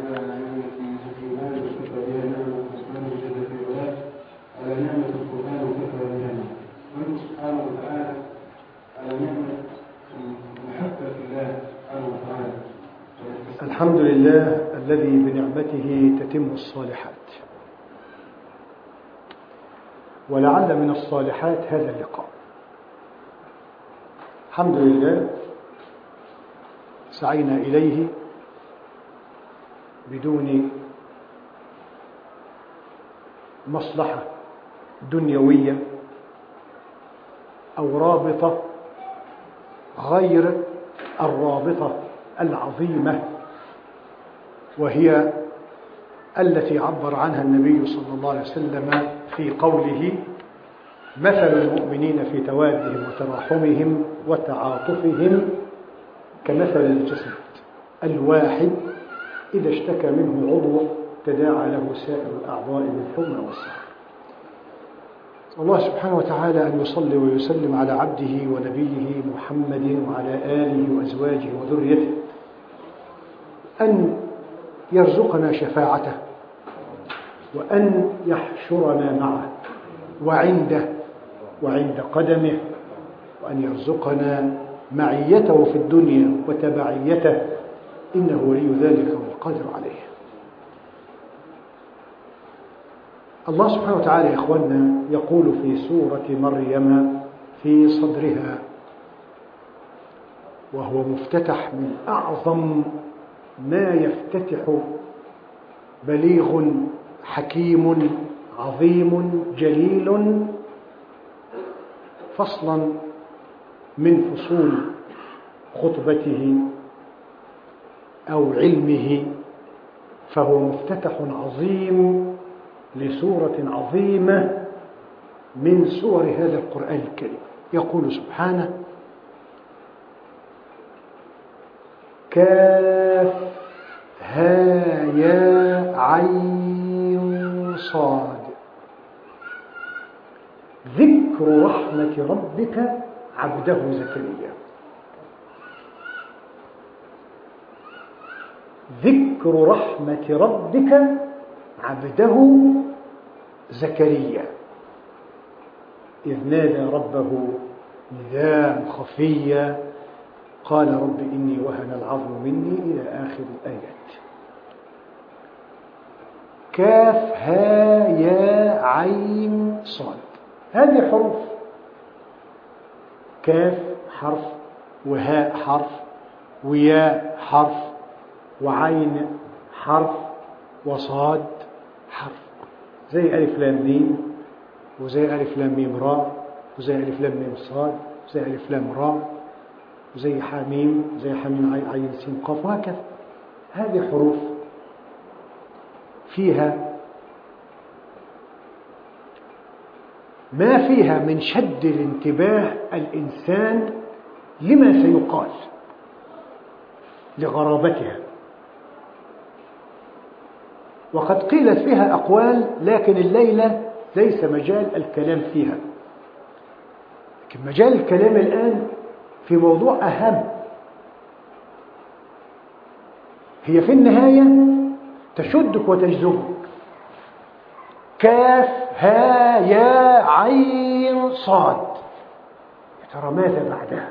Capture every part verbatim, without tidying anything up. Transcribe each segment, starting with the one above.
على نعمة الإيمان وشكر بها نعمة الرحمن جل في علاه على نعمة القرآن وكفى بها نعمة وأنت سبحانه وتعالى على نعمة المحبة في الله سبحانه وتعالى. الحمد لله الذي بنعمته تتم الصالحات، ولعل من الصالحات هذا اللقاء. الحمد لله سعينا إليه بدون مصلحة دنيوية أو رابطة غير الرابطة العظيمة، وهي التي عبر عنها النبي صلى الله عليه وسلم في قوله: مثل المؤمنين في توادهم وتراحمهم وتعاطفهم كمثل الجسد الواحد إذا اشتكى منه عضو تداعى له سائر الأعضاء بالحمى والسهر. الله سبحانه وتعالى أن يصلي ويسلم على عبده ونبيه محمد وعلى آله وأزواجه وذريته، أن يرزقنا شفاعته، وأن يحشرنا معه وعنده وعند قدمه، وأن يرزقنا معيته في الدنيا وتبعيته، إنه ولي ذلك والقادر عليه. الله سبحانه وتعالى يا إخواننا يقول في سورة مريم في صدرها، وهو مفتتح من أعظم ما يفتتح بليغ حكيم عظيم جليل، فصلا من فصول خطبته أو علمه، فهو مفتتح عظيم لسورة عظيمة من سور هذا القرآن الكريم. يقول سبحانه: كاف ها يا عين صاد ذكر رحمة ربك عبده زكريا. ذكر رحمة ربك عبده زكريا إذ نادى ربه نداء خفيا قال: رب إني وهن العظم مني، إلى آخر الآيات. كاف ها يا عين صاد، هذه حروف. كاف حرف، وهاء حرف، وياء حرف، وعين حرف، وصاد حرف، زي ألف لام ميم، وزي ألف لام ميم راء، وزي ألف لام ميم صاد، وزي ألف لام راء، وزي حميم، زي حميم عين سين قاف، وهكذا. هذه حروف فيها ما فيها من شد الانتباه الإنسان لما سيقال لغرابتها، وقد قيلت فيها أقوال، لكن الليلة ليس مجال الكلام فيها. لكن مجال الكلام الآن في موضوع أهم، هي في النهاية تشدك وتجذبك. كاف ها يا عين صاد، يا ترى ماذا بعدها؟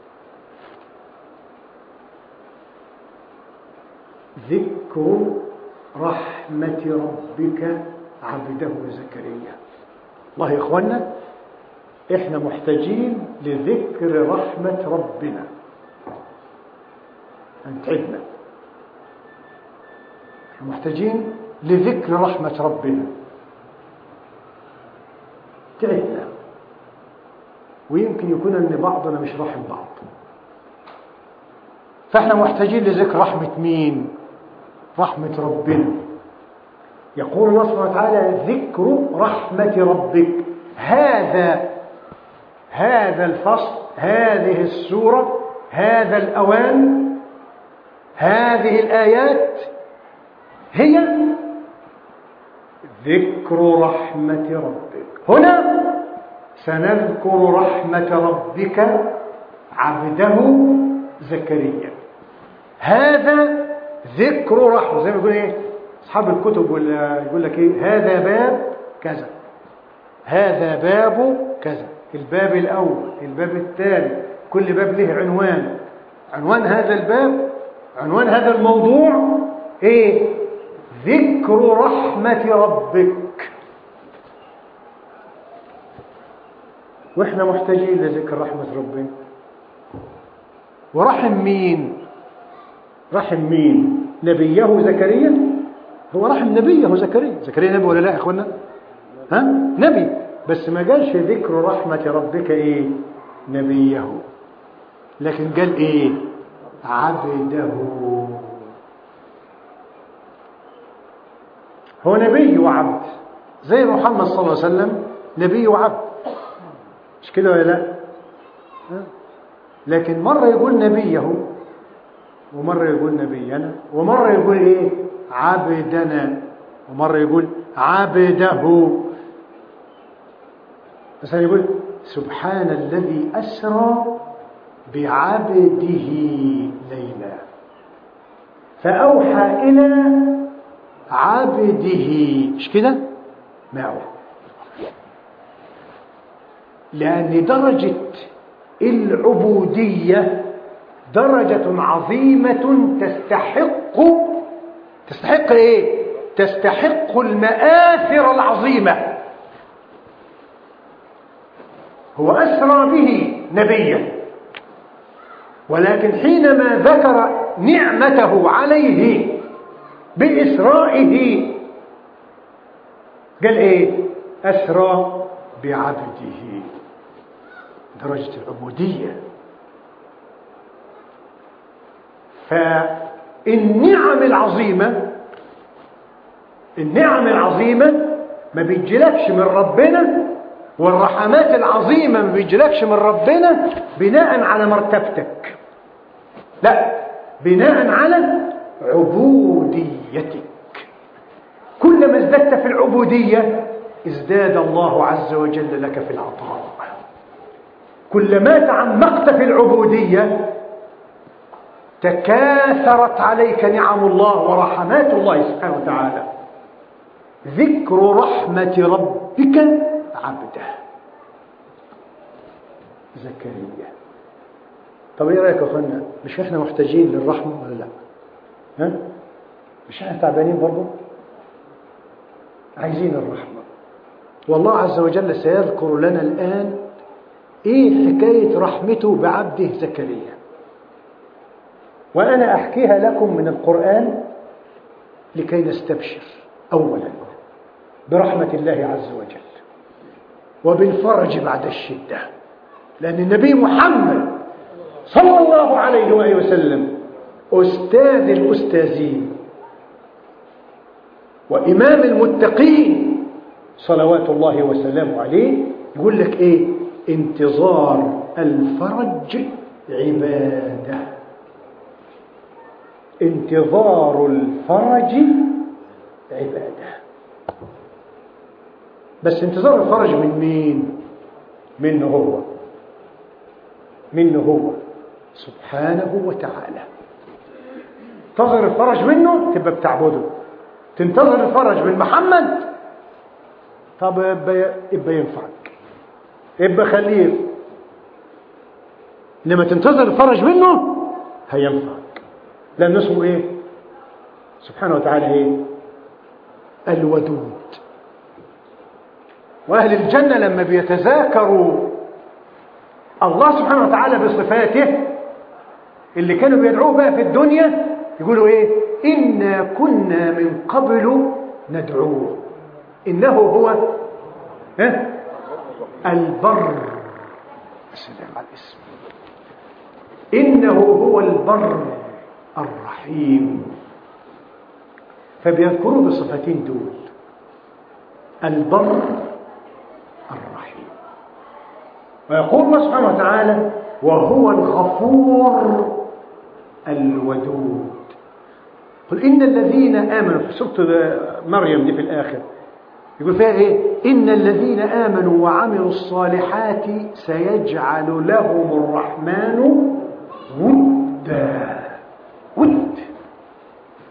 ذكر رحمة ربك عبده زكريا. الله يا إخوانا، إحنا محتاجين لذكر رحمة ربنا. أنتعبنا، إحنا محتاجين لذكر رحمة ربنا. تعبنا، ويمكن يكون أن بعضنا مش رحم بعض، فإحنا محتاجين لذكر رحمة مين؟ رحمة ربنا. يقول الله سبحانه وتعالى: ذكر رحمة ربك. هذا هذا الفصل، هذه السورة، هذا الأوان، هذه الآيات هي ذكر رحمة ربك. هنا سنذكر رحمة ربك عبده زكريا. هذا ذكر رحمة، زي ما يقول ايه اصحاب الكتب، يقول لك ايه هذا باب كذا، هذا باب كذا، الباب الاول، الباب الثاني، كل باب له عنوان، عنوان هذا الباب، عنوان هذا الموضوع ايه؟ ذكر رحمة ربك. واحنا محتاجين لذكر رحمة ربنا. ورحم مين؟ رحم مين؟ نبيه زكريا. هو رحم نبيه زكريا. زكريا نبي ولا لا يا اخوانا؟ ها؟ نبي، بس ما قالش ذكر رحمة ربك ايه؟ نبيه، لكن قال ايه؟ عبده. هو نبي وعبد، زي محمد صلى الله عليه وسلم نبي وعبد، مش كده ولا لا؟ لكن مرة يقول نبيه، ومرة يقول نبينا، ومرة يقول ايه؟ عبدنا، ومرة يقول عبده. مثلا يقول سبحان الذي أسرى بعبده ليلا فأوحى إلى عبده، مش كده؟ معه. لأن درجة العبودية درجة عظيمة تستحق تستحق ايه؟ تستحق المآثر العظيمة. هو أسرى به نبيا، ولكن حينما ذكر نعمته عليه بإسرائه قال ايه؟ أسرى بعبده، درجة العبودية. فالنعم العظيمة النعم العظيمة ما بيجيلكش من ربنا، والرحمات العظيمة ما بيجيلكش من ربنا بناء على مرتبتك، لا، بناء على عبوديتك. كلما ازددت في العبودية ازداد الله عز وجل لك في العطاء. كلما تعمقت في العبودية تكاثرت عليك نعم الله ورحمات الله سبحانه وتعالى. ذكر رحمة ربك عبده زكريا. طب ايه رايك يا اخوانا؟ مش احنا محتاجين للرحمة ولا لا؟ ها؟ مش احنا تعبانين برضه؟ عايزين الرحمة. والله عز وجل سيذكر لنا الآن ايه حكاية رحمته بعبده زكريا، وأنا أحكيها لكم من القرآن لكي نستبشر أولا برحمة الله عز وجل وبالفرج بعد الشدة، لأن النبي محمد صلى الله عليه وآله وسلم أستاذ الأستاذين وإمام المتقين صلوات الله وسلامه عليه يقول لك إيه؟ انتظار الفرج عبادة. انتظار الفرج عبادة. بس انتظار الفرج من مين؟ منه هو، منه هو سبحانه وتعالى. تنتظر الفرج منه تبقى بتعبده. تنتظر الفرج من محمد، طب يبقى, يبقى ينفعك، يبقى خليه. لما تنتظر الفرج منه هينفعك، لأنه اسمه ايه سبحانه وتعالى؟ ايه؟ الودود. وأهل الجنة لما بيتذاكروا الله سبحانه وتعالى بصفاته اللي كانوا بيدعوه بقى في الدنيا يقولوا ايه؟ إنا كنا من قبل ندعوه إنه هو اه؟ البر. السلام على الاسم. إنه هو البر الرحيم. فبيذكروا بالصفتين دول، البر الرحيم. ويقول الله سبحانه وتعالى وهو الغفور الودود. قل إن الذين آمنوا، في سورة مريم دي في الآخر يقول فيها إيه؟ إن الذين آمنوا وعملوا الصالحات سيجعل لهم الرحمن ودا. ود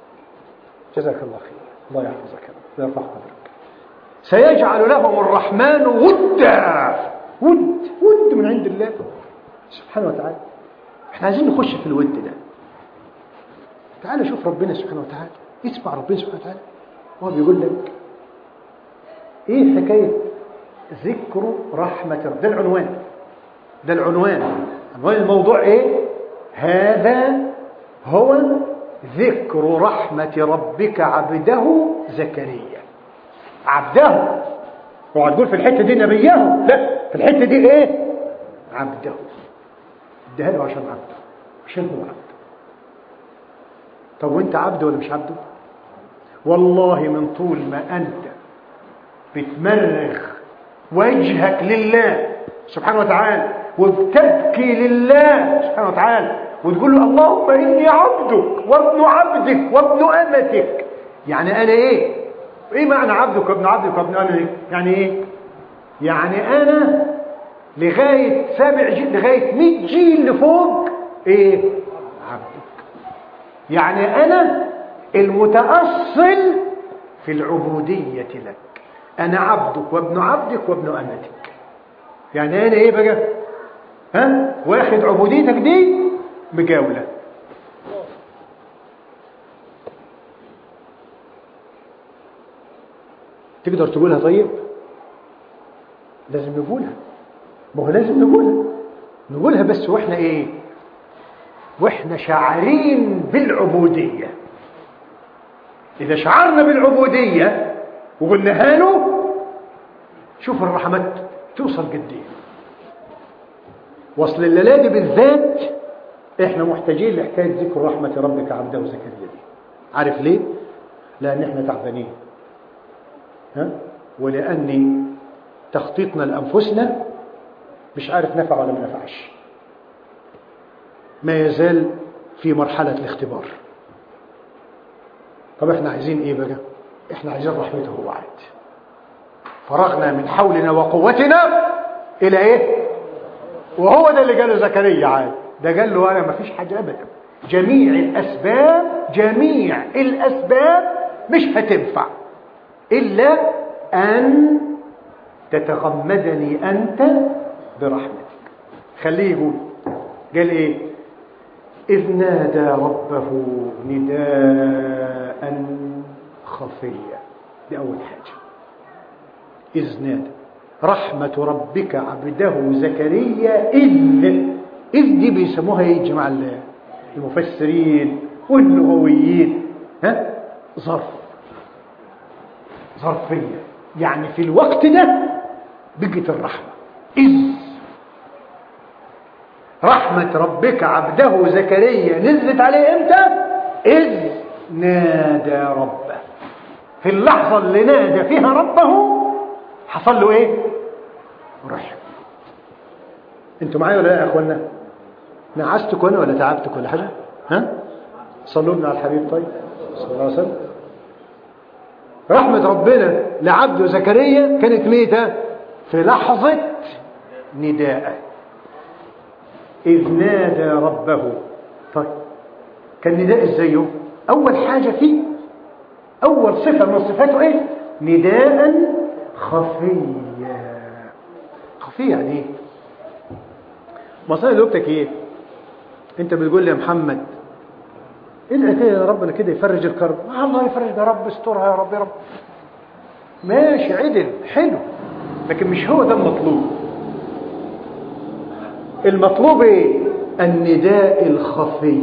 جزاك الله خير، الله يحفظك ويرفع قدرك. سيجعل لهم الرحمن ودا، ود ود من عند الله سبحانه وتعالى. احنا عايزين نخش في الود ده. تعال شوف ربنا سبحانه وتعالى، اسمع ربنا سبحانه وتعالى وهو بيقول لك ايه حكايه ذكر رحمه ربك. ده العنوان، ده العنوان، عنوان الموضوع ايه؟ هذا هو ذكر رحمه ربك عبده زكريا. عبده، اوعى تقول في الحته دي نبيه، لا، في الحته دي ايه؟ عبده. اديها له عشان عبده، عشان هو عبده. طب وانت عبده ولا مش عبده؟ والله من طول ما انت بتمرغ وجهك لله سبحانه وتعالى وبتبكي لله سبحانه وتعالى وتقول له اللهم اني عبدك وابن عبدك وابن امتك. يعني انا ايه؟ ايه معنى عبدك وابن عبدك وابن امتك؟ يعني ايه؟ يعني انا لغايه سبع جيل، لغايه مئة جيل لفوق ايه؟ عبدك. يعني انا المتأصل في العبودية لك، انا عبدك وابن عبدك وابن امتك. يعني انا ايه بقى؟ ها؟ واخد عبوديتك دي مجاولة. تقدر تقولها؟ طيب لازم نقولها، ما هو لازم نقولها، نقولها بس واحنا ايه؟ واحنا شاعرين بالعبودية. اذا شعرنا بالعبودية وقلناها له، شوف الرحمات توصل قد ايه. وصل الليلة دي بالذات احنا محتاجين لحكاية ذكر رحمة ربك عبده زكريا دي. عارف ليه؟ لان احنا تعبانين، ها؟ ولأن تخطيطنا لأنفسنا مش عارف نفع ولا ما نفعش، ما يزال في مرحلة الاختبار. طب احنا عايزين ايه بقى؟ احنا عايزين رحمته هو عاد. فرغنا من حولنا وقوتنا الى ايه؟ وهو ده اللي قاله زكريا عاد. ده قال له انا ما فيش حاجة ابدا، جميع الاسباب جميع الاسباب مش هتنفع الا ان تتغمدني انت برحمتك. خليه يقول، قال ايه؟ إذ نادى ربه نداء خفيا. دي أول حاجة، إذ نادى رحمة ربك عبده زكريا. إذ إذ دي بيسموها إيه جماعة المفسرين واللغويين؟ ها؟ ظرف، ظرفية، يعني في الوقت ده بقت الرحمة. إذ رحمة ربك عبده زكريا نزلت عليه امتى؟ إذ نادى ربه. في اللحظة اللي نادى فيها ربه حصل له ايه؟ رحمة. انتوا معايا ولا لا يا اخوانا؟ نعستك وانا ولا تعبتك ولا حاجة؟ ها؟ صلوا لنا على الحبيب طيب صلى الله عليه وسلم. رحمة ربنا لعبده زكريا كانت ميتة في لحظة نداء. إذ نادى ربه. طيب كان نداء ازايه؟ أول حاجة فيه، أول صفة من صفاته إيه؟ نداء خفيا. خفيا يعني إيه؟ مصاري لوقتك إيه؟ أنت بتقول لي يا محمد ادعي كده يا ربنا كده يفرج الكرب. الله يفرج يا رب، استرها يا رب يا رب. ماشي، عدل، حلو، لكن مش هو ده المطلوب. المطلوب ايه؟ النداء الخفي.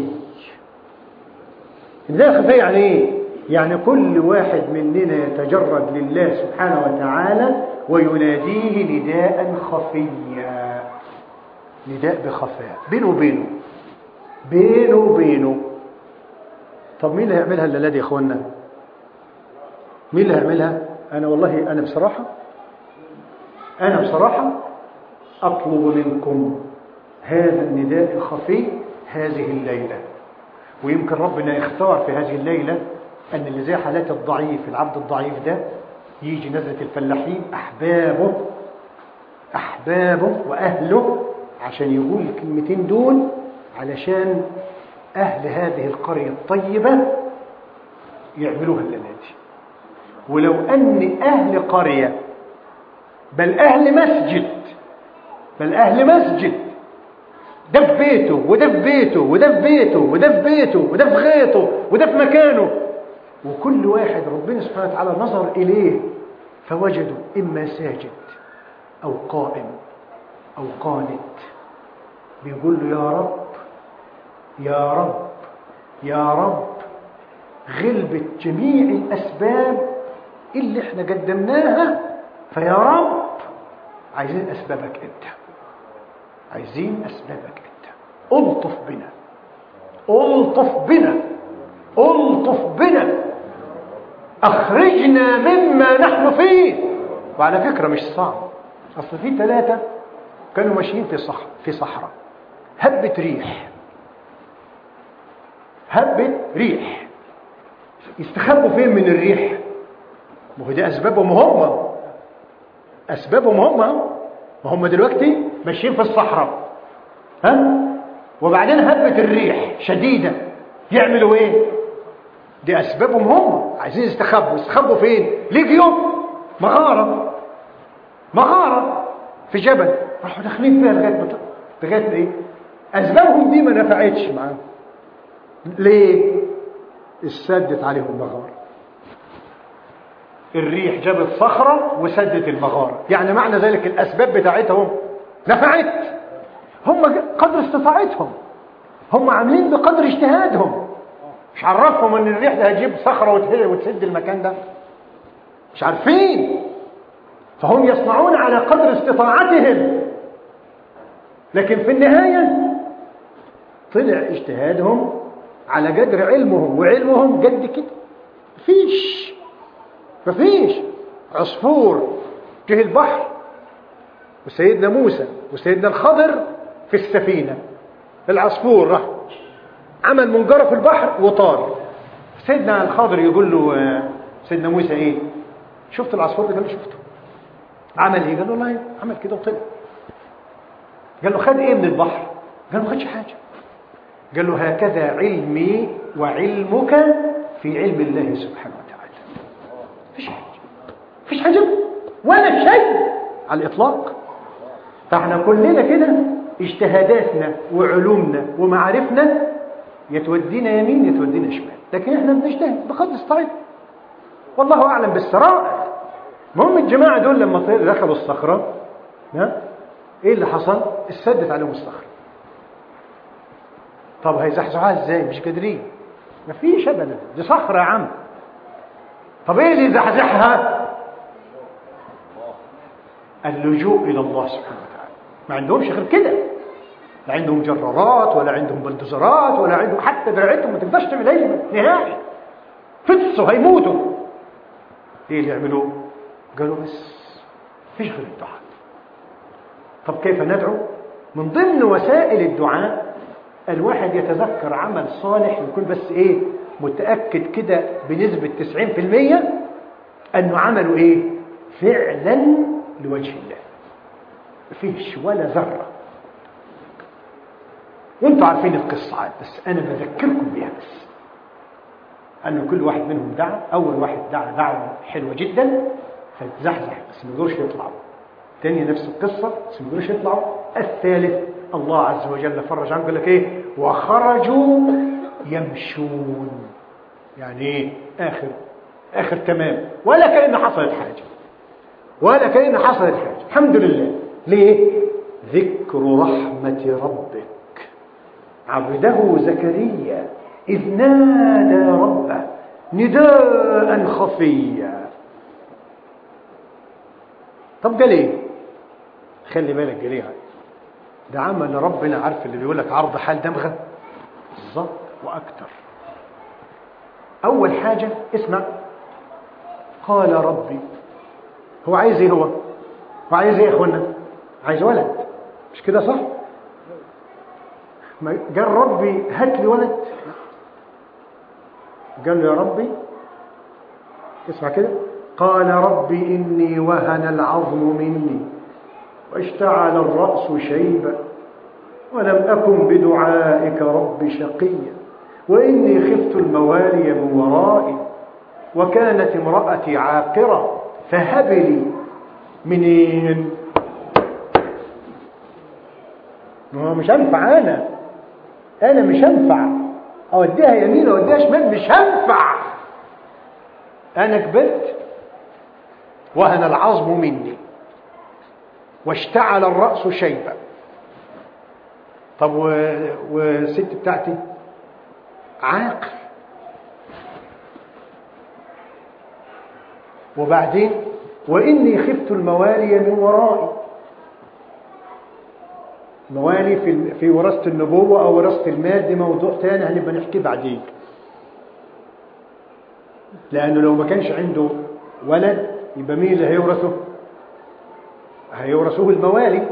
النداء الخفي يعني ايه؟ يعني كل واحد مننا يتجرد لله سبحانه وتعالى ويناديه نداء خفيا. نداء بخفاء بينه وبينه، بينه وبينه. طب مين اللي هيعملها الليلة دي يا اخوانا؟ مين اللي هيعملها؟ انا والله انا بصراحة انا بصراحة اطلب منكم هذا النداء الخفي هذه الليلة. ويمكن ربنا يختار في هذه الليلة أن اللي زي حالات الضعيف، العبد الضعيف ده، يجي نزلة الفلاحين أحبابه أحبابه وأهله عشان يقول الكلمتين دول، علشان أهل هذه القرية الطيبة يعملوها الليلة دي. ولو أن أهل قرية بل أهل مسجد بل أهل مسجد ده في بيته وده في بيته وده في بيته وده في بيته وده في غيطه وده في مكانه، وكل واحد ربنا سبحانه وتعالى نظر إليه فوجدوا إما ساجد أو قائم أو قانت بيقول له يا رب يا رب يا رب غلبت جميع الأسباب اللي احنا قدمناها، فيا رب عايزين أسبابك أنت، عايزين أسبابك أنت، ألطف بنا ألطف بنا ألطف بنا، أخرجنا مما نحن فيه. وعلى فكرة مش صعب، أصل في ثلاثة كانوا ماشيين في صح في صحراء، هبت ريح هبت ريح يستخبوا فين من الريح؟ ما هو دي أسبابهم هم أسبابهم هم ما هم دلوقتي ماشيين في الصحراء، ها؟ وبعدين هبت الريح شديدة، يعملوا ايه؟ دي أسبابهم هم، عايزين يستخبوا. يستخبوا فين؟ لقيوا مغارة مغارة في جبل، راحوا داخلين فيها لغاية لغاية ايه؟ أسبابهم دي ما نفعتش معاهم. ليه؟ اسدت عليهم المغارة، الريح جابت صخرة وسدت المغارة، يعني معنى ذلك الأسباب بتاعتهم نفعت، هم قدر استطاعتهم، هم عاملين بقدر اجتهادهم. مش عرفهم ان الريح ده هتجيب صخرة وتسد المكان ده، مش عارفين، فهم يصنعون على قدر استطاعتهم، لكن في النهاية طلع اجتهادهم على قدر علمهم، وعلمهم قد كده. مفيش مفيش عصفور جه البحر وسيدنا موسى وسيدنا الخضر في السفينة، العصفور راح عمل منجرة في البحر وطار، سيدنا الخضر يقول له سيدنا موسى ايه؟ شفت العصفور ده؟ قال له شفته. عمل ايه؟ قال له والله عمل كده وطلع. قال له خد ايه من البحر؟ قال له خدش حاجة. قال له هكذا علمي وعلمك في علم الله سبحانه وتعالى، فيش حاجة فيش حاجة ولا شيء على الإطلاق. فاحنا كلنا كده اجتهاداتنا وعلومنا ومعارفنا يتودينا يمين يتودينا شمال، لكن احنا بنجتهد بقدر استطاعتنا، والله أعلم بالسرائر. المهم الجماعة دول لما دخلوا الصخرة، ها ايه اللي حصل؟ اسدت عليهم الصخرة. طب هيزحزحوها ازاي؟ مش قادرين، مفيش ابدا، دي صخرة يا عم. طب ايه اللي يزحزحها؟ اللجوء الى الله سبحانه وتعالى. ما عندهمش غير كده، لا عندهم جرارات ولا عندهم بلدوزرات ولا عندهم حتى دراعتهم ما تقدرش تعمل اي نهائي، فطسوا هيموتوا. ايه اللي يعملوه؟ قالوا بس مفيش غير الدعاء. طب كيف ندعو؟ من ضمن وسائل الدعاء الواحد يتذكر عمل صالح، يكون بس ايه متأكد كده بنسبة تسعين في المية انه عمله ايه فعلا لوجه الله، مفيش ولا ذرة. وانتوا عارفين القصة عاد، بس انا بذكركم بها بس انه كل واحد منهم دعا. اول واحد دعا دعوة حلوة جدا فتزحزح بس ما يقدروش يطلعوا، الثانية نفس القصة بس ما يقدروش يطلعوا، الثالث الله عز وجل فرج عنه، قال لك ايه وخرجوا يمشون، يعني ايه اخر اخر تمام، ولا كأن حصلت حاجة ولا كأن حصلت حاجة، الحمد لله. ليه؟ ذكر رحمة ربك عبده زكريا إذ نادى ربه نداء خفيا. طب قال ايه؟ خلي بالك قال ايه؟ ده عمل ربنا، عارف اللي بيقول لك عرض حال دمغه بالظبط واكتر. اول حاجه اسمع، قال ربي، هو عايز ايه؟ هو هو عايز ايه يا اخوانا؟ عايز ولد، مش كده صح؟ ما قال ربي هات لي ولد، قال له يا ربي اسمع كده، قال ربي إني وهن العظم مني واشتعل الرأس شيبا ولم أكن بدعائك رب شقيا وإني خفت الموالي من ورائي وكانت امرأتي عاقرة فهب لي منين؟ ما مش هنفع، أنا أنا مش هنفع أوديها يمين أوديها شمال، مش هنفع. أنا كبرت وهن العظم مني واشتعل الرأس شيبا. طب والست بتاعتي عاقل، وبعدين وإني خفت الموالي من ورائي. موالي في في وراثة النبوة أو وراثة المال، دي موضوع تاني هنبقى نحكيه بعدين. لأنه لو ما كانش عنده ولد يبقى مين اللي هيورثه؟ هيورثوه الموالي.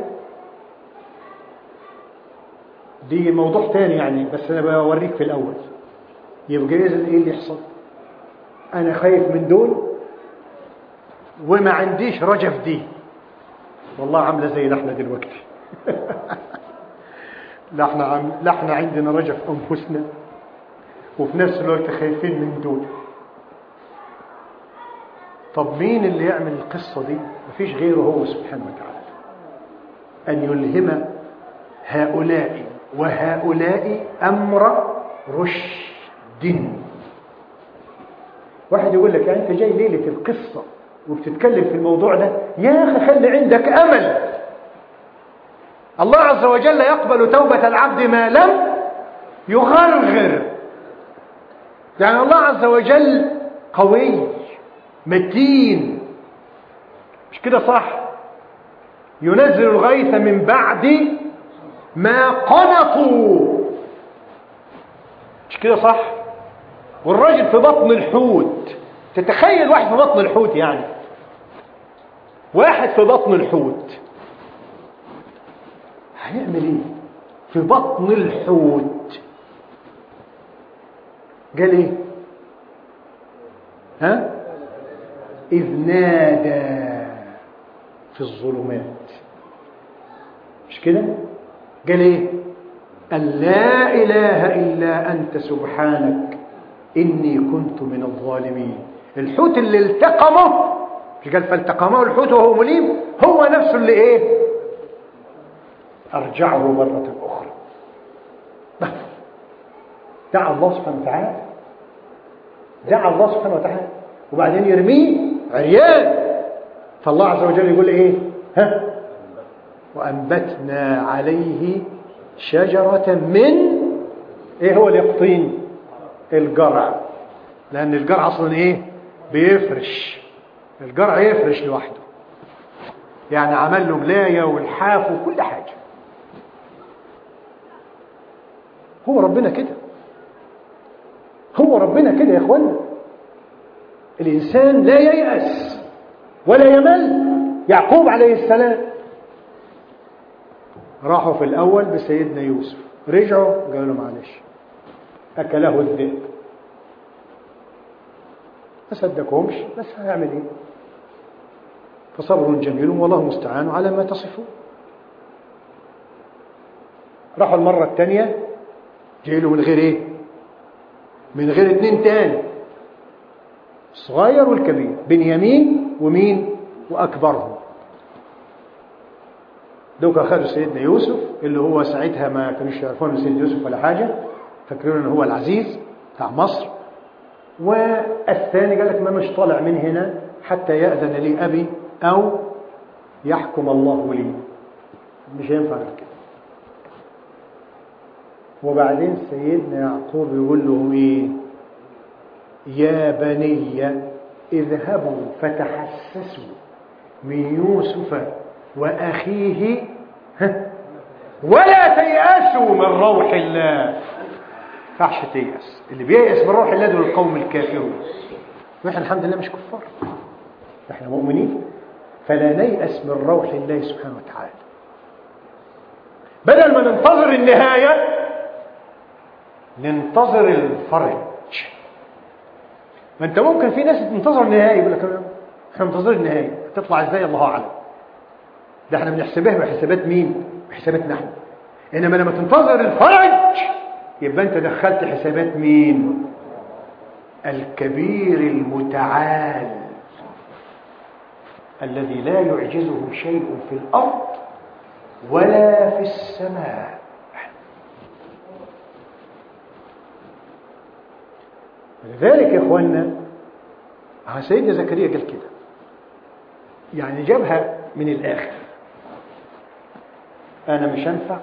دي موضوع تاني يعني، بس أنا بوريك في الأول. يبقى إذا إيه اللي يحصل؟ أنا خايف من دول وما عنديش رجف دي. والله عاملة زي نحن دلوقتي. لا احنا عم... لا احنا عندنا رجف أنفسنا وفي نفس الوقت خايفين من دول. طب مين اللي يعمل القصة دي؟ مفيش غيره هو سبحانه وتعالى، أن يلهم هؤلاء وهؤلاء أمر رشد. واحد يقول لك يعني أنت جاي ليلة القصة وبتتكلم في الموضوع ده، يا أخي خلي عندك أمل. الله عز وجل يقبل توبة العبد ما لم يغرغر. يعني الله عز وجل قوي متين، مش كده صح؟ ينزل الغيث من بعد ما قنطوا، مش كده صح؟ والراجل في بطن الحوت، تتخيل واحد في بطن الحوت، يعني واحد في بطن الحوت هيعمل ايه في بطن الحوت؟ قال ايه؟ ها؟ إذ نادى في الظلمات، مش كده؟ قال ايه؟ أن لا إله إلا أنت سبحانك إني كنت من الظالمين. الحوت اللي التقمه، مش قال فالتقمه الحوت وهو مليم، هو نفسه اللي ايه؟ أرجعه مرة أخرى. دعا الله سبحانه وتعالى، دعا الله سبحانه وتعالى وبعدين يرميه عريان. فالله عز وجل يقول ايه؟ ها؟ وأنبتنا عليه شجرة من ايه؟ هو اليقطين، الجرع. لأن الجرع أصلا ايه؟ بيفرش. الجرع يفرش لوحده، يعني عمل له ملاية والحاف وكل حاجة. هو ربنا كده، هو ربنا كده يا اخوانا. الإنسان لا ييأس ولا يمل. يعقوب عليه السلام راحوا في الأول بسيدنا يوسف، رجعوا قالوا معلش أكله الذئب. ما صدقهمش، بس هيعمل ايه؟ فصبر جميل والله المستعان على ما تصفون. راحوا المرة الثانية جيلوا من غير ايه؟ من غير اتنين تاني، الصغير والكبير، بنيامين ومين؟ وأكبرهم. دوك أخذوا سيدنا يوسف اللي هو ساعتها ما كانوش يعرفون سيدنا يوسف ولا حاجة، فاكرين أنه هو العزيز بتاع مصر. والثاني قال لك ما مش طالع من هنا حتى يأذن لي أبي أو يحكم الله لي، مش ينفع كده. وبعدين سيدنا يعقوب يقول له ايه؟ يا بني اذهبوا فتحسسوا من يوسف وأخيه ولا تيأسوا من روح الله. فعش تيأس، اللي بييأس من روح الله دول القوم الكافرون. ونحن الحمد لله مش كفار، نحن مؤمنين، فلا نيأس من روح الله سبحانه وتعالى. بدل ما ننتظر النهاية ننتظر الفرج. ما انت ممكن في ناس تنتظر النهاية يقول لك احنا منتظر النهاية تطلع ازاي الله اعلم، ده احنا بنحسبها بحسابات مين؟ بحساباتنا احنا. انما لما تنتظر الفرج يبقى انت دخلت حسابات مين؟ الكبير المتعال الذي لا يعجزه شيء في الأرض ولا في السماء. لذلك يا إخواننا سيدنا زكريا قال كده، يعني جابها من الآخر، أنا مش هنفع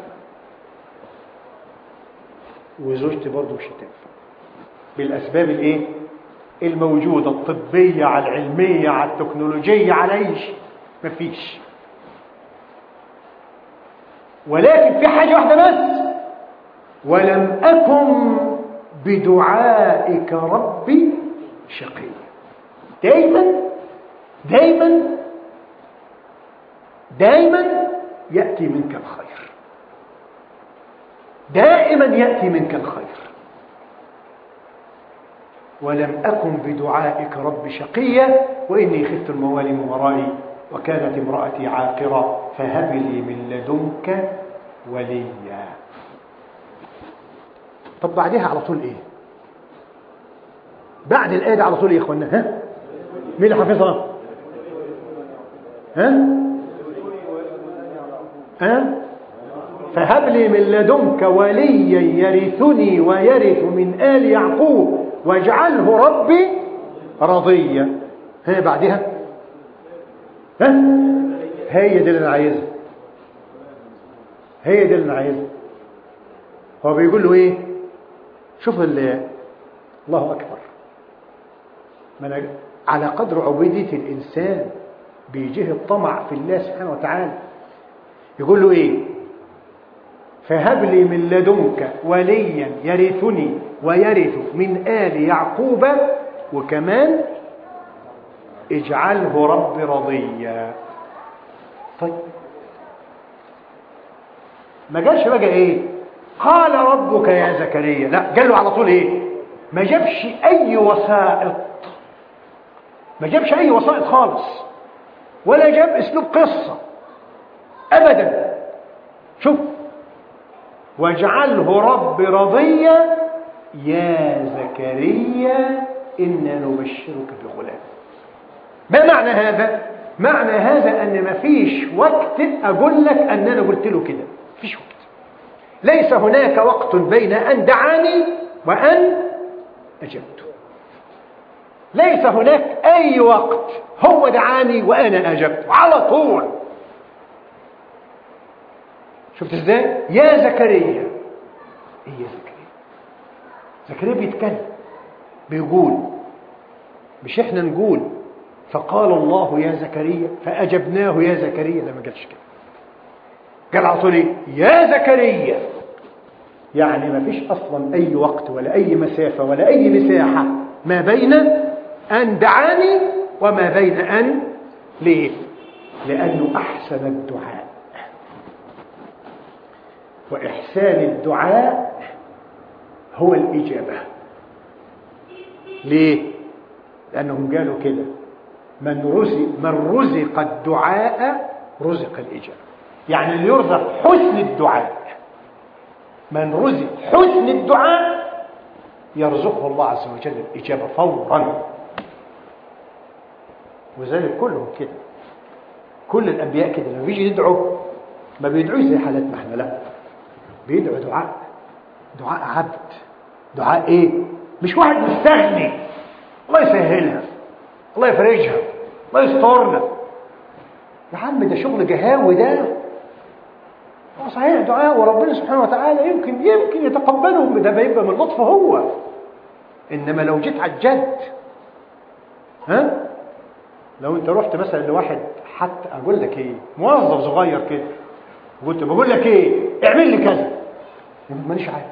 وزوجتي برضو مش هتنفع بالأسباب الإيه؟ الموجودة، الطبية على العلمية على التكنولوجية على أي شيء، مفيش. ولكن في حاجة واحدة بس، ولم أكن بدعائك ربي شقيا. دايما دايما دائما يأتي منك الخير، دائما يأتي منك الخير. ولم أكن بدعائك رب شقيا وإني خفت الموالي من ورائي وكانت امرأتي عاقرة فهب لي من لدنك وليا. طب بعدها على طول إيه؟ بعد الآية دي على طول إيه يا إخوانا؟ ها؟ مين اللي حافظها؟ ها؟ ها؟ فهب لي من لدنك وليا يرثني ويرث من آل يعقوب واجعله ربي رضيا. ها بعدها؟ ها؟ هي دي اللي انا عايزها، هي دي اللي انا عايزها. هو بيقول له ايه؟ شوف الله اكبر، من على قدر عبودية الانسان بيجيه الطمع في الله سبحانه وتعالى. يقول له ايه؟ فهب لي من لدنك وليا يرثني ويرث من آل يعقوب وكمان اجعله رب رضيا. طيب ما قالش بقى ايه؟ قال ربك يا زكريا، لا قال له على طول ايه؟ ما جابش اي وسائط، ما جابش اي وسائط خالص، ولا جاب اسلوب قصة ابدا. شوف، واجعله رب رضيا يا زكريا إنا نبشرك بغلام. ما معنى هذا؟ معنى هذا أن ما فيش وقت أقول لك أن أنا قلت له كده، فيش وقت. ليس هناك وقت بين أن دعاني وأن أجبته، ليس هناك أي وقت، هو دعاني وأنا أجبته على طول. شفت ازاي؟ يا زكريا. ايه يا زكريا؟ زكريا بيتكلم، بيقول، مش احنا نقول فقال الله يا زكريا فأجبناه يا زكريا؟ لا ما قالش كده، قال على طول ايه؟ يا زكريا. يعني ما فيش اصلا اي وقت ولا اي مسافة ولا اي مساحة ما بين ان دعاني وما بين ان. ليه؟ لانه احسن الدعاء، وإحسان الدعاء هو الإجابة. ليه؟ لأنهم قالوا كده، من رزق, من رزق الدعاء رزق الإجابة. يعني اللي يرزق حسن الدعاء، من رزق حسن الدعاء يرزقه الله عز وجل الإجابة فورا. وذلك كلهم كده، كل الأنبياء كده لما بيجي يدعوا ما بيدعوش زي حالتنا احنا، لا، بيدعو دعاء، دعاء عبد، دعاء ايه؟ مش واحد مستغني الله يسهلها، الله يفرجها، الله يسترنا. يا عم ده شغل جهاوي ده. هو صحيح دعاء وربنا سبحانه وتعالى يمكن يمكن يتقبله، ده بيبقى من لطفه هو. انما لو جيت على الجد، ها، لو انت رحت مثلا لواحد، حتى اقول لك ايه، موظف صغير كده، قلت بقول لك ايه، اعمل لي كذا، مانيش عارف،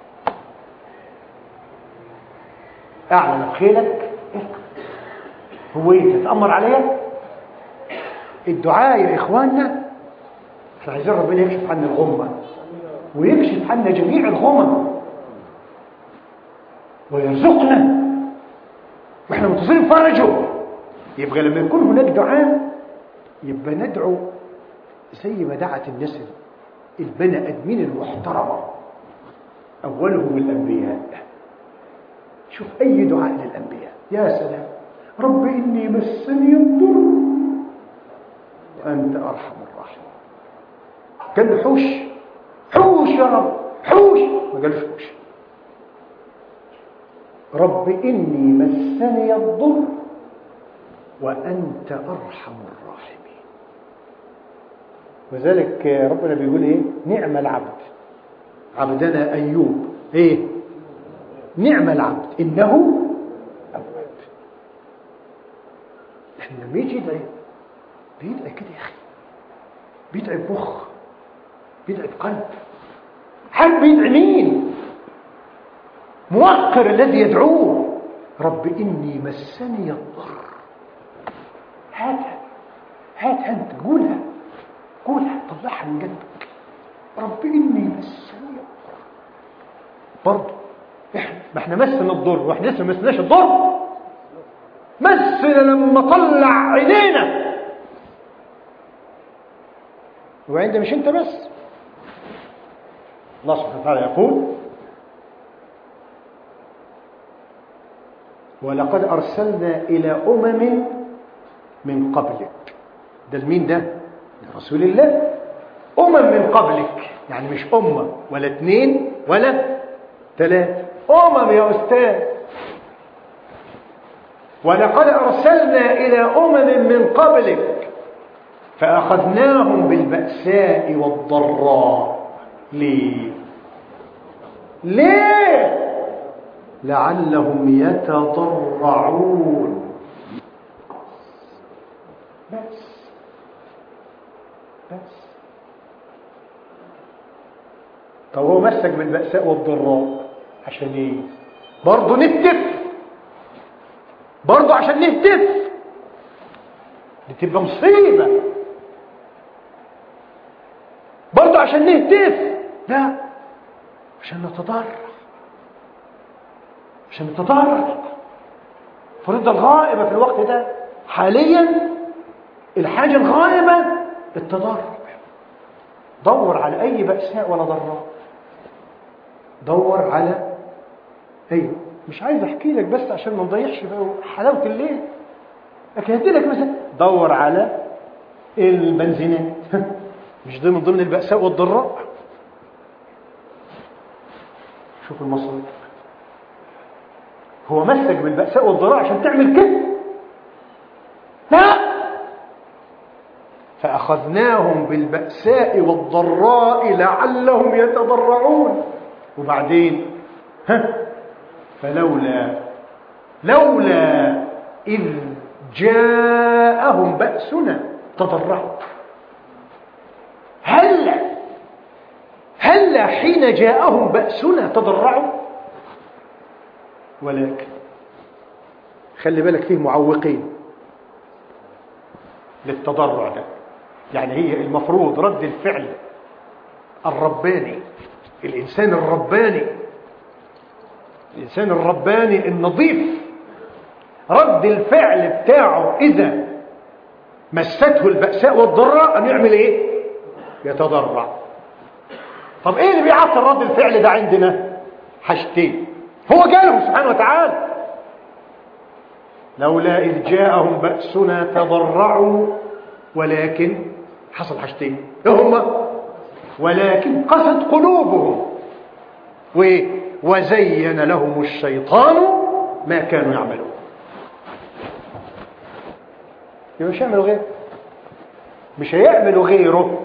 اعلى بخيلك، هو ايه تتأمر عليا؟ الدعاء يا اخواننا احنا عايزين ربنا يكشف عنا الغمة ويكشف عنا جميع الغمم ويرزقنا واحنا منتظرين فرجه. يبقى لما يكون هناك دعاء يبقى ندعو زي ما دعت الناس البني ادمين المحترمه، اولهم الانبياء. شوف أي دعاء للأنبياء، يا سلام، رب إني مسني الضر وأنت أرحم الراحمين. قال له حوش حوش يا رب حوش، ما قالش حوش. رب إني مسني الضر وأنت أرحم الراحمين. وذلك ربنا بيقول إيه؟ نعم العبد عبدنا أيوب، إيه؟ نعم العبد إنه أواب. إحنا لما يجي يدعي بيدعي كده يا أخي، بيدعي بمخ، بيدعي بقلب، حب يدعي مين؟ موقر الذي يدعوه. رب إني مسني الضر، هاتها هاتها أنت، قولها قولها، طلعها من قلبك. رب إني مسني الضر. برضه إحنا ما إحنا مسنا الضر وإحنا لسه ما مسناش الضر. مسنا لما طلع عينينا، وعند مش أنت بس. الله سبحانه وتعالى يقول ولقد أرسلنا إلى أمم من قبلك. ده المين ده؟ ده رسول الله. أمم من قبلك يعني مش أمة ولا اثنين ولا ثلاثة، أمم يا أستاذ. ولقد أرسلنا إلى أمم من قبلك فأخذناهم بالبأساء والضراء. ليه؟ ليه؟ لعلهم يتضرعون. بس بس طب هو مسك بالبأساء والضراء عشان ايه؟ برضه نهتف، برضه عشان نهتف، دي تبقى مصيبة. برضه عشان نهتف، لا، عشان نتضرع، عشان نتضرع. فريضة الغائبة في الوقت ده حاليا، الحاجة الغائبة التضرع. دور على أي بأساء ولا ضراء، دور على أي. مش عايز أحكي لك بس عشان ما نضيعش حلاوة الليل، لكن هدي لك مثلا دور على البنزينات مش ضمن ضمن البأساء والضراء. شوف المصري، هو مسك بالبأساء والضراء عشان تعمل كده؟ لا، فأخذناهم بالبأساء والضراء لعلهم يتضرعون. وبعدين ها فلولا لولا إذ جاءهم بأسنا تضرعوا. هلا هلا حين جاءهم بأسنا تضرعوا. ولكن خلي بالك فيه معوقين للتضرع ده. يعني هي المفروض رد الفعل الرباني، الإنسان الرباني، الإنسان الرباني النظيف، رد الفعل بتاعه إذا مسته البأساء والضراء أن يعمل إيه؟ يتضرع. طب إيه اللي بيعطل رد الفعل ده عندنا؟ حاجتين هو قالهم سبحانه وتعالى: لولا إذ جاءهم بأسنا تضرعوا ولكن حصل حاجتين هما ولكن قست قلوبهم وزين لهم الشيطان ما كانوا يعملون. مش هيعملوا غيره، مش هيعملوا غيره.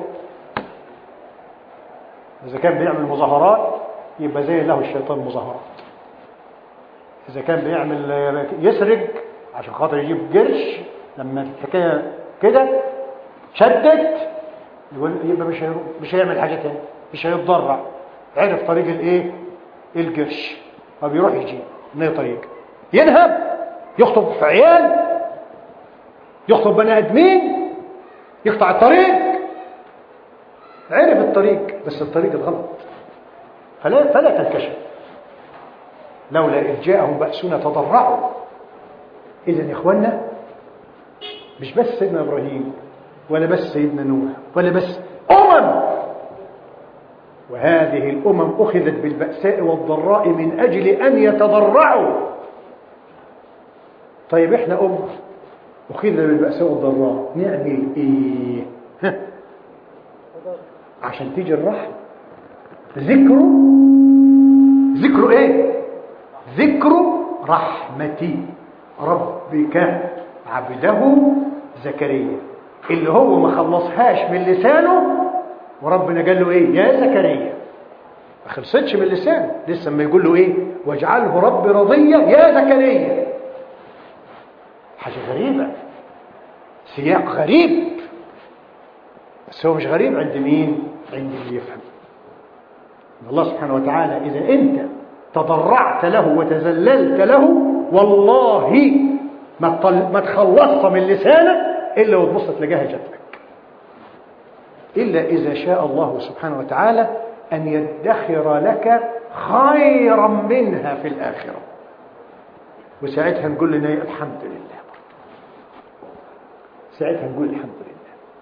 إذا كان بيعمل مظاهرات يبقى زين له الشيطان مظاهرات. إذا كان بيعمل يسرق عشان خاطر يجيب قرش، لما الحكاية كده شدت يقول يبقى مش مش هيعمل حاجة تانية، مش هيتضرع. عرف طريق الايه؟ القرش، فبيروح يجيب من اي طريق. ينهب، يخطب في عيال، يخطب بني ادمين، يقطع الطريق. عرف الطريق بس الطريق الغلط، فلا فلا تنكشف. لولا إذ جاءهم بأسنا تضرعوا. إذن يا إخوانا، مش بس سيدنا إبراهيم ولا بس سيدنا نوح ولا بس أمم، وهذه الأمم أخذت بالبأساء والضراء من أجل أن يتضرعوا طيب احنا أمة وخذنا بالبأساء والضراء، نعمل ايه؟ ها؟ عشان تيجي الرحمة. ذكره ذكره ايه؟ ذكر رحمتي ربك عبده زكريا، اللي هو ما خلصهاش من لسانه، وربنا قال له ايه؟ يا زكريا. ما خلصتش من لسانه لسه، ما يقول له ايه؟ واجعله رب رضيا يا زكريا. حاجة غريبة، سياق غريب، بس هو مش غريب عند مين؟ عند اللي يفهم. الله سبحانه وتعالى إذا أنت تضرعت له وتذللت له، والله ما تخلصت من لسانك إلا وتبص تلاقيها جاتك، إلا إذا شاء الله سبحانه وتعالى أن يدخر لك خيرا منها في الآخرة، وساعتها نقول لنا الحمد لله. ساعتها نقول الحمد لله.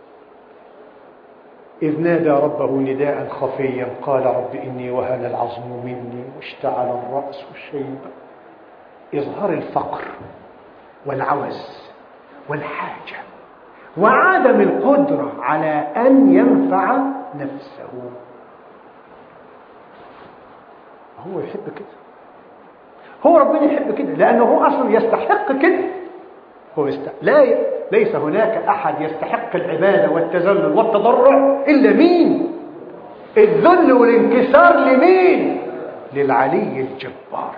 إذ نادى ربه نداء خفيا قال رب إني وهن العظم مني واشتعل الرأس شيبا. إظهار الفقر والعوز والحاجة وعدم القدرة على أن ينفع نفسه. هو يحب كده، هو ربنا يحب كده، لأنه هو أصلا يستحق كده. هو يستحق. لا ي... ليس هناك أحد يستحق العبادة والتذلل والتضرع إلا مين؟ الذل والانكسار لمين؟ للعلي الجبار.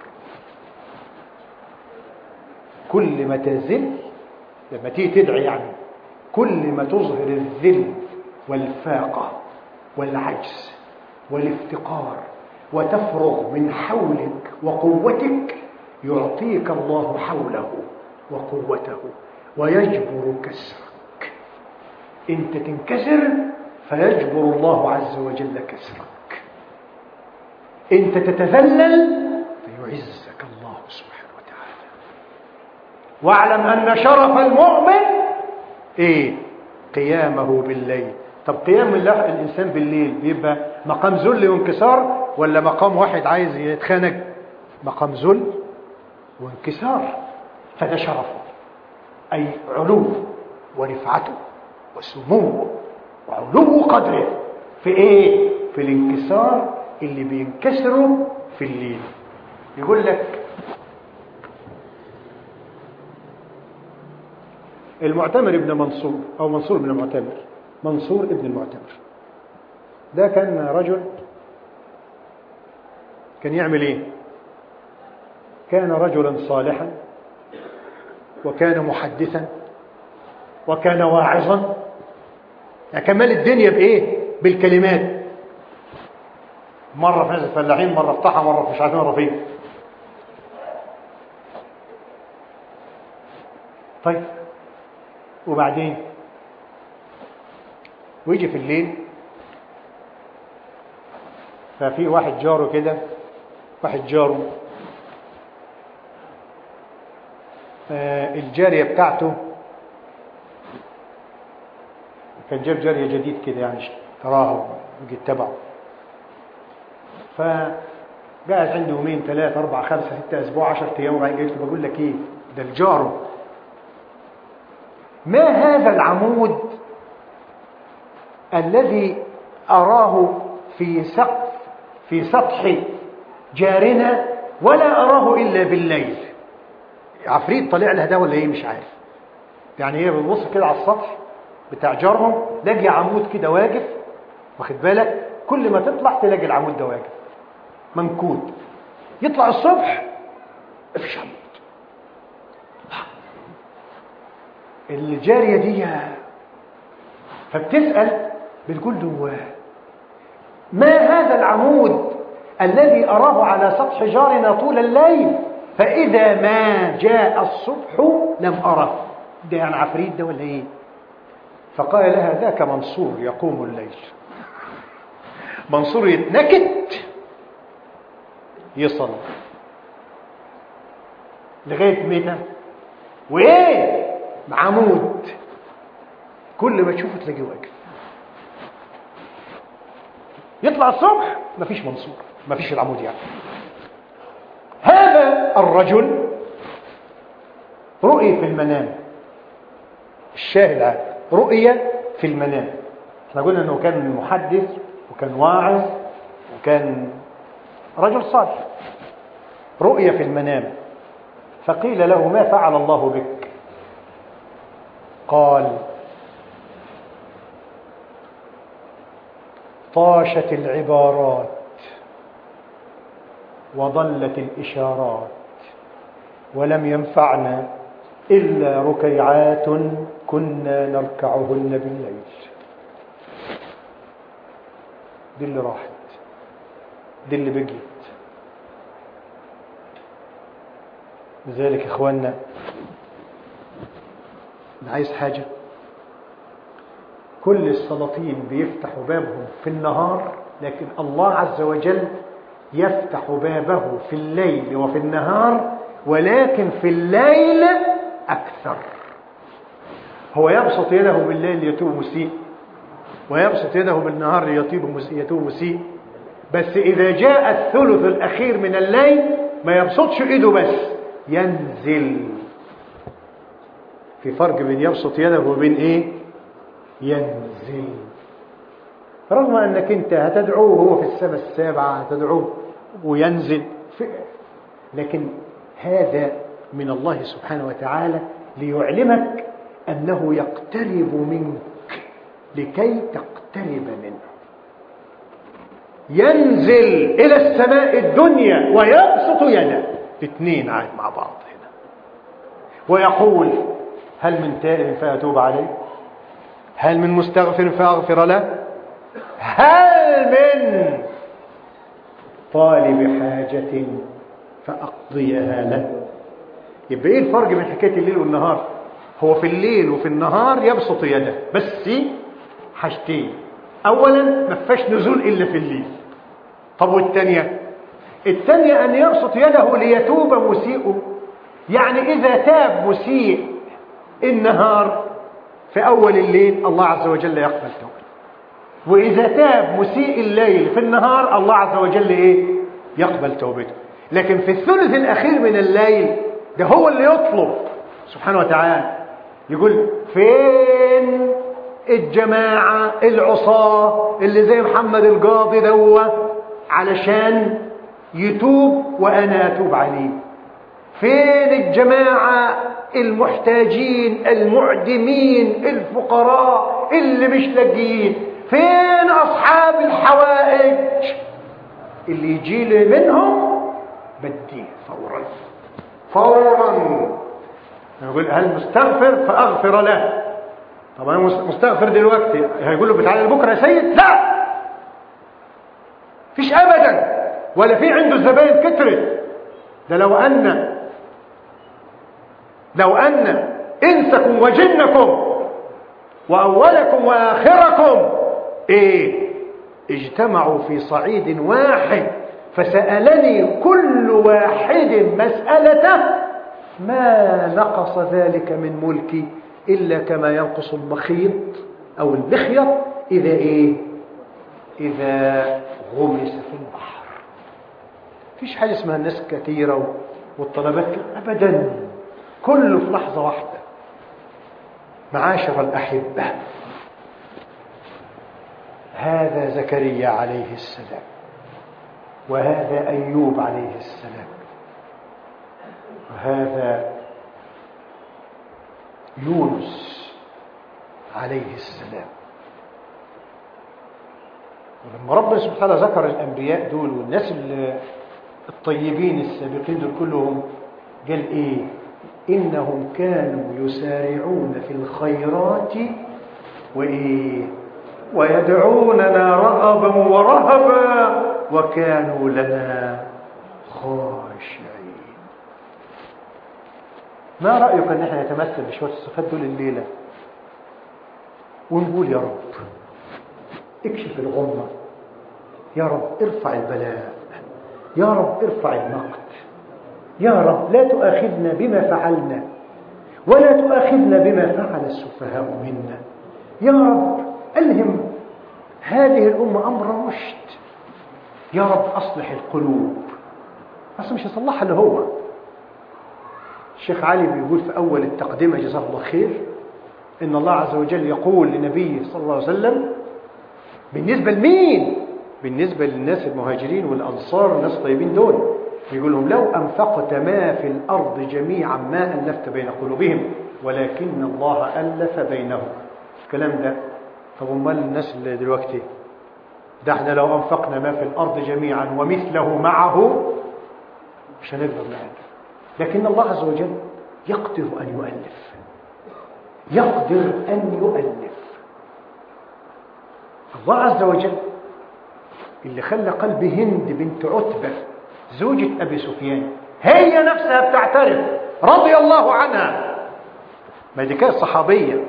كل ما تذل، لما تيجي تدعي يعني، كل ما تظهر الذل والفاقة والعجز والافتقار وتفرغ من حولك وقوتك، يعطيك الله حوله وقوته ويجبر كسرك. انت تنكسر فيجبر الله عز وجل كسرك، انت تتذلل فيعزك الله سبحانه وتعالى. واعلم ان شرف المؤمن ايه؟ قيامه بالليل. طب قيام الله الانسان بالليل بيبقى مقام ذل وانكسار ولا مقام واحد عايز يتخانق؟ مقام ذل وانكسار. فده شرفه، أي علو ورفعته وسموه وعلو قدره في إيه؟ في الانكسار اللي بينكسروا في الليل. يقول لك المعتمر ابن منصور أو منصور ابن المعتمر، منصور ابن المعتمر ده كان رجل كان يعمل إيه؟ كان رجلا صالحا، وكان محدثا، وكان واعظا، يعني كمال الدنيا بايه؟ بالكلمات. مره في ناس الفلاحين، مره في طحا، مره في مش عارفين مره فين. طيب وبعدين ويجي في الليل، ففي واحد جاره كده، واحد جاره آه الجارية بتاعته كان جاب جارية جديد كده يعني تراها وجيت تبعه، فقاعد عنده يومين ثلاثة أربعة خمسة ستة أسبوع عشرة أيام، وبعدين قلت له بقول لك إيه، ده الجاره ما هذا العمود الذي أراه في سقف في سطح جارنا ولا أراه إلا بالليل؟ عفريت طلع لها ده ولا ايه مش عارف. يعني هي بتبص كده على السطح بتاع جارهم، لاقي عمود كده واقف، واخد بالك؟ كل ما تطلع تلاقي العمود ده واقف منكود. يطلع الصبح مفيش عمود. الجاريه دي فبتسال، بتقول له ما هذا العمود الذي اراه على سطح جارنا طول الليل، فإذا ما جاء الصبح لم أره؟ ده يعني عفريت ده ولا إيه؟ فقال لها ذاك منصور يقوم الليل. منصور يتنكت يصل لغاية متى؟ وإيه؟ عمود كل ما تشوفه تلاقيه واقف. يطلع الصبح مفيش منصور، مفيش العمود يعني. هذا الرجل رؤية في المنام. الشاهد عاد رؤية في المنام. احنا قلنا أنه كان محدث وكان واعظ وكان رجل صالح. رؤية في المنام، فقيل له ما فعل الله بك؟ قال طاشت العبارات وضلت الإشارات ولم ينفعنا إلا ركيعات كنا نركعهن بالليل. دي اللي راحت، دي اللي بقيت. لذلك إخواننا عايز حاجة، كل السلاطين بيفتحوا بابهم في النهار، لكن الله عز وجل يفتح بابه في الليل وفي النهار، ولكن في الليل أكثر. هو يبسط يده بالليل ليتوب مسيء، ويبسط يده بالنهار ليتوب مسيء، بس إذا جاء الثلث الأخير من الليل ما يبسطش إيده بس، ينزل. في فرق بين يبسط يده وبين إيه؟ ينزل. رغم أنك أنت هتدعوه هو في السماء السابعة، هتدعوه وينزل في، لكن هذا من الله سبحانه وتعالى ليعلمك أنه يقترب منك لكي تقترب منه. ينزل إلى السماء الدنيا ويبسط يده، اثنين عاد مع بعض هنا، ويقول هل من تائب فأتوب عليه؟ هل من مستغفر فأغفر له؟ هل من طالب حاجة فأقضيها له؟ يبقى إيه الفرق بين حكاية الليل والنهار؟ هو في الليل وفي النهار يبسط يده، بس حاجتين: أولا ما فيش نزول إلا في الليل. طب والثانية؟ الثانية أن يبسط يده ليتوب مسيء، يعني إذا تاب مسيء النهار في أول الليل الله عز وجل يقبل توبته، وإذا تاب مسيء الليل في النهار الله عز وجل إيه؟ يقبل توبته. لكن في الثلث الأخير من الليل ده هو اللي يطلب سبحانه وتعالى، يقول فين الجماعة العصاة اللي زي محمد القاضي دوه علشان يتوب وأنا أتوب عليه؟ فين الجماعة المحتاجين المعدمين الفقراء اللي مش لاقيين؟ فين أصحاب الحوائج اللي يجي لي منهم بديه فورا فورا. يقول هل مستغفر فأغفر له؟ طب أنا مستغفر دلوقتي، هيقول له بتعالى بكرة يا سيد؟ لا، فيش أبدا، ولا في عنده الزباين كترت. ده لو أن لو أن إنسكم وجنكم وأولكم وآخركم إيه اجتمعوا في صعيد واحد فسألني كل واحد مسألته ما نقص ذلك من ملكي إلا كما ينقص المخيط أو المخيط إذا إيه إذا غمس في البحر. فيش حاجة اسمها الناس كثيرة والطلبات أبدا، كله في لحظة واحدة. معاشر الأحبة، هذا زكريا عليه السلام، وهذا أيوب عليه السلام، وهذا يونس عليه السلام. ولما ربنا سبحانه ذكر الأنبياء دول والناس الطيبين السابقين دول كلهم، قال إيه؟ إنهم كانوا يسارعون في الخيرات وإيه ويدعوننا رغبا ورهبا وكانوا لنا خاشعين. ما رأيك أن احنا نتمثل بشوية الصفات دول الليلة ونقول يا رب اكشف الغمة، يا رب ارفع البلاء، يا رب ارفع المقت، يا رب لا تؤاخذنا بما فعلنا ولا تؤاخذنا بما فعل السفهاء منا، يا رب ألهم هذه الأمة أمر رشد، يا رب أصلح القلوب. بس مش يصلحها اللي هو الشيخ علي بيقول في أول التقدمة جزاه الله خير إن الله عز وجل يقول لنبيه صلى الله عليه وسلم بالنسبة لمين؟ بالنسبة للناس المهاجرين والأنصار والناس الطيبين دول، يقول لهم لو أنفقت ما في الأرض جميعا ما ألفت بين قلوبهم ولكن الله ألف بينهم. الكلام ده طب امال الناس اللي دلوقتي ده احنا لو أنفقنا ما في الأرض جميعا ومثله معه مش هنقدر نألف، لكن الله عز وجل يقدر أن يؤلف، يقدر أن يؤلف. الله عز وجل اللي خلى قلب هند بنت عتبة زوجة أبي سفيان هي نفسها بتعترف رضي الله عنها، ما دي كانت صحابية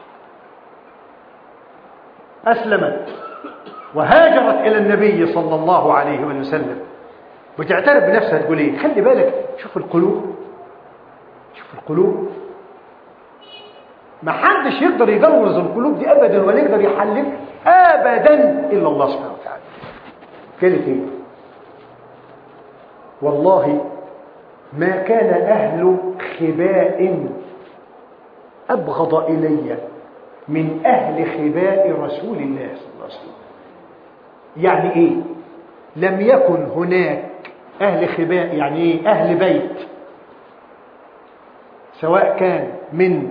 أسلمت وهاجرت إلى النبي صلى الله عليه وسلم، وتعترف بنفسها تقول ايه؟ خلي بالك، شوف القلوب، شوف القلوب، ما حدش يقدر يجوز القلوب دي أبدا ولا يقدر يحلف أبدا إلا الله سبحانه وتعالى. قالت ايه؟ والله ما كان أهل خباء أبغض إلي من أهل خباء رسول الله صلى الله عليه وسلم. يعني إيه؟ لم يكن هناك أهل خباء، يعني إيه؟ أهل بيت، سواء كان من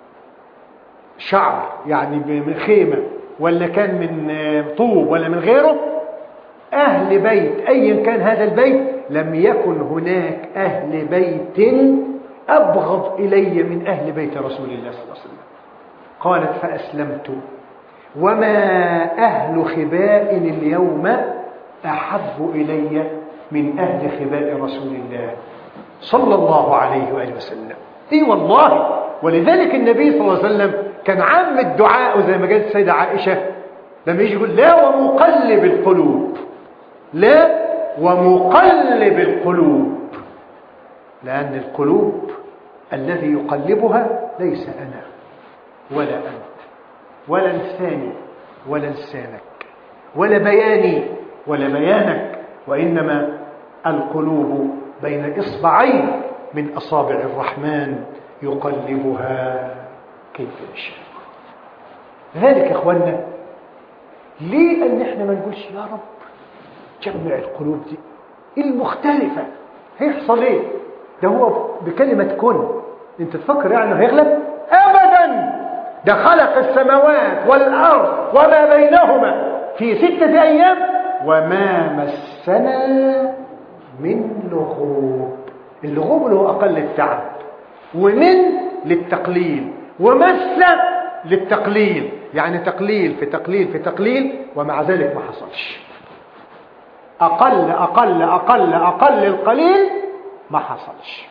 شعر يعني من خيمة ولا كان من طوب ولا من غيره، أهل بيت أيا كان هذا البيت، لم يكن هناك أهل بيت أبغض إلي من أهل بيت رسول الله صلى الله عليه وسلم. قالت فأسلمت وما أهل خباء اليوم أحب إلي من أهل خباء رسول الله صلى الله عليه وآله وسلم. إي والله، ولذلك النبي صلى الله عليه وسلم كان عام الدعاء زي ما قالت السيدة عائشة لما يجي يقول لا ومقلب القلوب، لا ومقلب القلوب، لأن القلوب الذي يقلبها ليس أنا ولا أنت ولا لساني ولا لسانك ولا بياني ولا بيانك، وإنما القلوب بين إصبعين من أصابع الرحمن يقلبها كيف يشاء. لذلك يا إخواننا ليه أن إحنا ما نقولش يا رب جمع القلوب دي المختلفة؟ هيحصل إيه؟ ده هو بكلمة كن. أنت تفكر يعني هيغلب؟ أبدا، ده خلق السماوات والأرض وما بينهما في ستة أيام وما مسنا من لغوب. اللغوب اللي هو أقل التعب، ومن للتقليل، ومس للتقليل، يعني تقليل في تقليل في تقليل، ومع ذلك ما حصلش. أقل أقل أقل أقل القليل ما حصلش.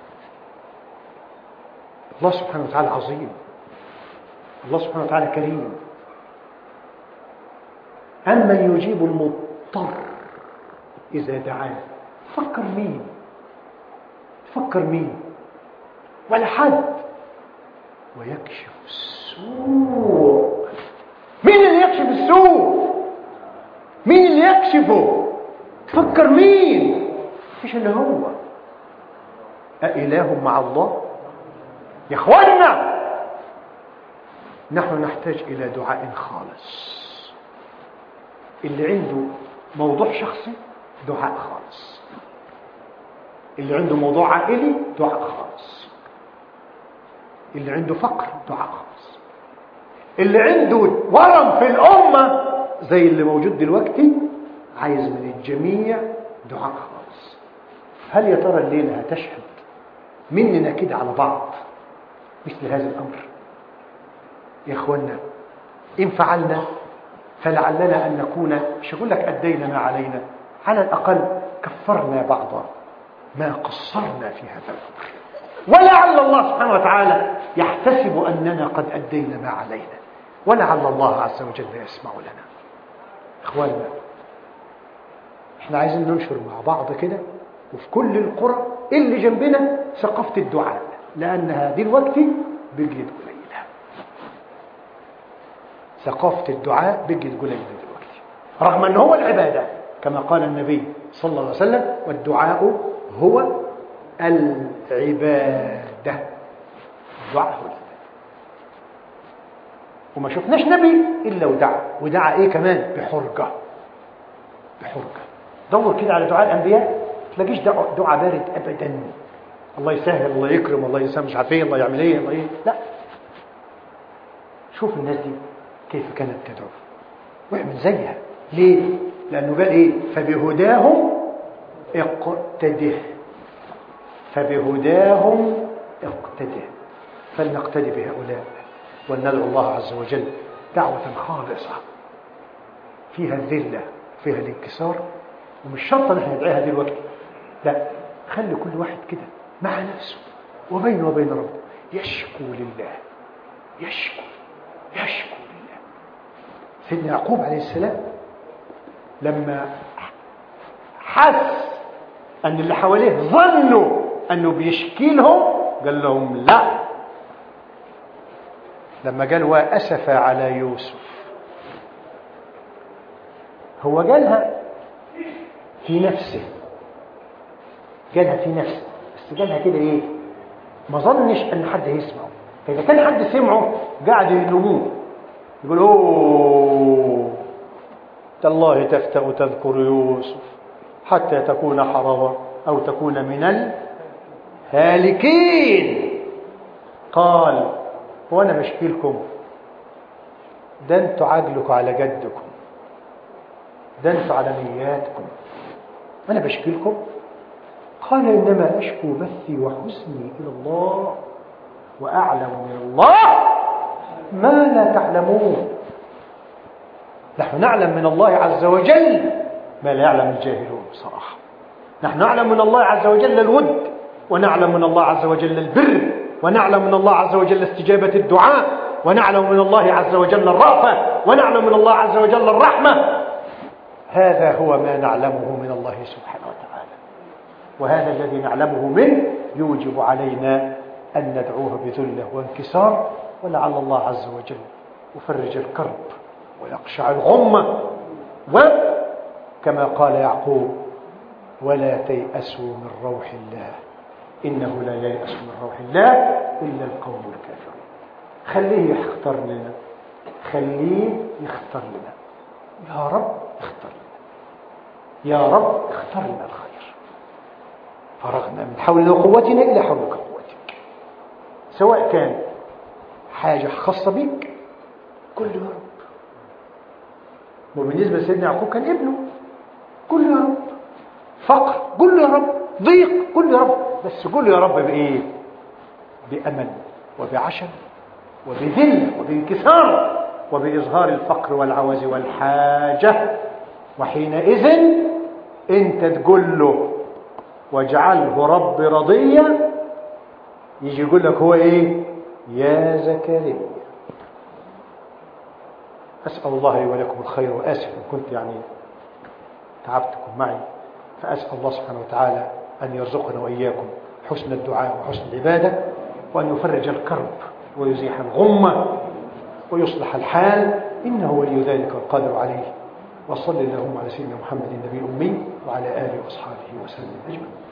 الله سبحانه وتعالى عظيم، الله سبحانه وتعالى كريم. أمن يجيب المضطر إذا دعاه. فكر مين؟ فكر مين؟ ولا حد. ويكشف السوء. مين اللي يكشف السوء؟ مين اللي يكشفه؟ تفكر مين؟ مفيش إلا هو. أإله مع الله؟ يا إخوانا نحن نحتاج إلى دعاء خالص. اللي عنده موضوع شخصي دعاء خالص، اللي عنده موضوع عائلي دعاء خالص، اللي عنده فقر دعاء خالص، اللي عنده ورم في الأمة زي اللي موجود دلوقتي عايز من الجميع دعاء خالص. هل يا ترى الليلة هتشهد مننا كده على بعض مثل هذا الأمر؟ يا إخوانا إن فعلنا فلعلنا أن نكون، مش أقول لك أدينا ما علينا، على الأقل كفرنا بعض ما قصرنا في هذا الأمر، ولعل الله سبحانه وتعالى يحتسب أننا قد أدينا ما علينا، ولعل الله عز وجل يسمع لنا. إخواننا إحنا عايزين ننشر مع بعض كده وفي كل القرى اللي جنبنا ثقافة الدعاء، لأن هذه الوقت بقيت قليلة. ثقافة الدعاء بقيت قليلة دلوقتي، رغم أنه هو العبادة كما قال النبي صلى الله عليه وسلم والدعاء هو العبادة. دعاء هو العبادة. وما شفناش نبي إلا ودعا، ودعا إيه كمان؟ بحرقة. بحرقة. دور كده على دعاء الأنبياء تلاقيش دعاء, دعاء بارد أبدا. الله يسهل، الله يكرم، الله يسامح، مش عارف ايه، الله يعمل ايه، الله ايه. لا، شوف الناس دي كيف كانت تدعو واعمل زيها. ليه؟ لأنه قال ايه؟ فبهداهم اقتده. فبهداهم اقتده. فلنقتدي بهؤلاء وندعو الله عز وجل دعوة خالصة فيها الذلة، فيها الانكسار. ومش شرط ان احنا ندعيها دلوقتي، لا، خلي كل واحد كده مع نفسه وبينه وبين ربه يشكو لله، يشكو يشكو لله. سيدنا يعقوب عليه السلام لما حس أن اللي حواليه ظنوا أنه بيشكي لهم قال لهم لا. لما قال وأسف على يوسف، هو قالها في نفسه، قالها في نفسه، بس قالها كده ايه؟ ما ظنش ان حد يسمعه. فاذا كان حد سمعه قاعد يلوموه يقول اوه تالله تفتأ تذكر يوسف حتى تكون حرضا او تكون من الهالكين. قال وانا بشكي لكم؟ ده انتوا عجلكم على جدكم، ده انتوا على نياتكم، انا بشكي لكم؟ قال إنما أشكو بثي وحزني إلى الله وأعلم من الله ما لا تعلمون. نحن نعلم من الله عز وجل ما لا يعلم الجاهلون بصراحة. نحن نعلم من الله عز وجل الود، ونعلم من الله عز وجل البر، ونعلم من الله عز وجل استجابة الدعاء، ونعلم من الله عز وجل الرأفة، ونعلم من الله عز وجل الرحمة. هذا هو ما نعلمه من الله سبحانه وتعالى، وهذا الذي نعلمه منه يوجب علينا أن ندعوه بذلة وانكسار، ولعل الله عز وجل يفرج الكرب ويقشع الغمة. وكما قال يعقوب ولا تيأسوا من روح الله إنه لا ييأس من روح الله إلا القوم الكافرون. خليه يختار لنا، خليه يختار لنا. يا رب اختار لنا، يا رب اختار لنا الخير. فرغنا من حولنا وقوتنا إلى حولك وقوتك، سواء كان حاجة خاصة بك قل يا رب. وبالنسبة لسيدنا يعقوب كان ابنه، قل يا رب. فقر قل يا رب، ضيق قل يا رب، بس قل يا رب بإيه؟ بأمل وبعشم وبذل وبانكسار وبإظهار الفقر والعوز والحاجة. وحينئذ انت تقول له واجعله رب رضيا، يجي يقول لك هو ايه؟ يا زكريا. أسأل الله لي ولكم الخير، وآسف إن كنت يعني تعبتكم معي، فأسأل الله سبحانه وتعالى أن يرزقنا وإياكم حسن الدعاء وحسن العبادة، وأن يفرج الكرب ويزيح الغمة ويصلح الحال، إنه ولي ذلك والقادر عليه. وصل اللهم على سيدنا محمد النبي الأمي وعلى آله وأصحابه وسلم أجمعين.